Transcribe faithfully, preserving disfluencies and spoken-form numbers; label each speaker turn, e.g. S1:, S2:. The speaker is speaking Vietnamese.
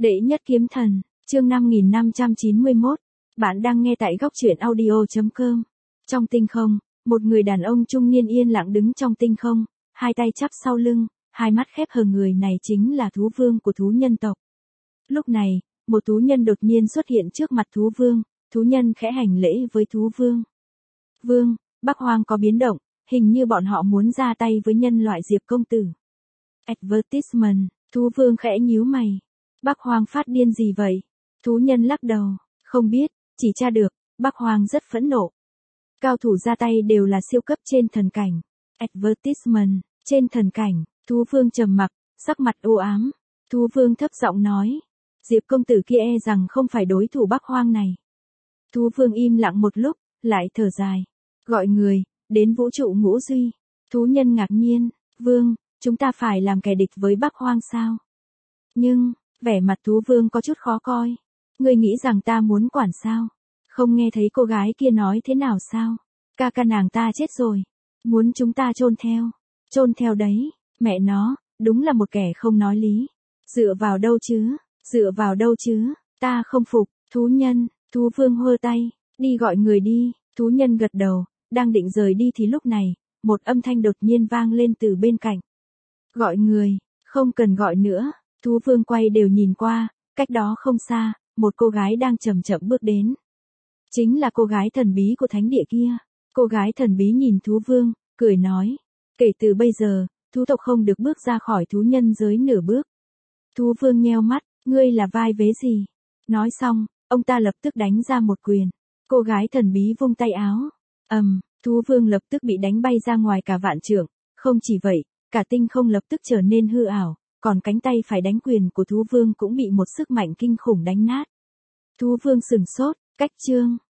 S1: Đệ nhất kiếm thần, chương năm nghìn năm trăm chín mươi mốt. Bạn đang nghe tại góc truyện audio chấm com. Trong tinh không, một người đàn ông trung niên yên lặng đứng trong tinh không, hai tay chắp sau lưng, hai mắt khép hờ. Người này chính là thú vương của thú nhân tộc. Lúc này, một thú nhân đột nhiên xuất hiện trước mặt thú vương, thú nhân khẽ hành lễ với thú vương. Vương, Bắc Hoang có biến động, hình như bọn họ muốn ra tay với nhân loại Diệp công tử. Advertisement, thú vương khẽ nhíu mày. Bắc Hoang phát điên gì vậy? Thú nhân lắc đầu, không biết, chỉ tra được, Bắc Hoang rất phẫn nộ. Cao thủ ra tay đều là siêu cấp trên thần cảnh. Advertisement, trên thần cảnh, thú vương trầm mặc, sắc mặt u ám. Thú vương thấp giọng nói, Diệp công tử kia e rằng không phải đối thủ Bắc Hoang này. Thú vương im lặng một lúc, lại thở dài. Gọi người, đến vũ trụ ngũ duy. Thú nhân ngạc nhiên, vương, chúng ta phải làm kẻ địch với Bắc Hoang sao? Nhưng, vẻ mặt thú vương có chút khó coi. Ngươi nghĩ rằng ta muốn quản sao? Không nghe thấy cô gái kia nói thế nào sao? Ca ca nàng ta chết rồi. Muốn chúng ta chôn theo. Chôn theo đấy, mẹ nó, đúng là một kẻ không nói lý. Dựa vào đâu chứ? Dựa vào đâu chứ? Ta không phục, thú nhân, thú vương hơ tay, đi gọi người đi. Thú nhân gật đầu, đang định rời đi thì lúc này, một âm thanh đột nhiên vang lên từ bên cạnh. Gọi người, không cần gọi nữa. Thú vương quay đều nhìn qua, cách đó không xa, một cô gái đang chậm chậm bước đến. Chính là cô gái thần bí của thánh địa kia. Cô gái thần bí nhìn thú vương, cười nói. Kể từ bây giờ, thú tộc không được bước ra khỏi thú nhân giới nửa bước. Thú vương nheo mắt, ngươi là vai vế gì? Nói xong, ông ta lập tức đánh ra một quyền. Cô gái thần bí vung tay áo. ầm, um, thú vương lập tức bị đánh bay ra ngoài cả vạn trượng. Không chỉ vậy, cả tinh không lập tức trở nên hư ảo. Còn cánh tay phải đánh quyền của thú vương cũng bị một sức mạnh kinh khủng đánh nát. Thú vương sừng sốt, cách chương.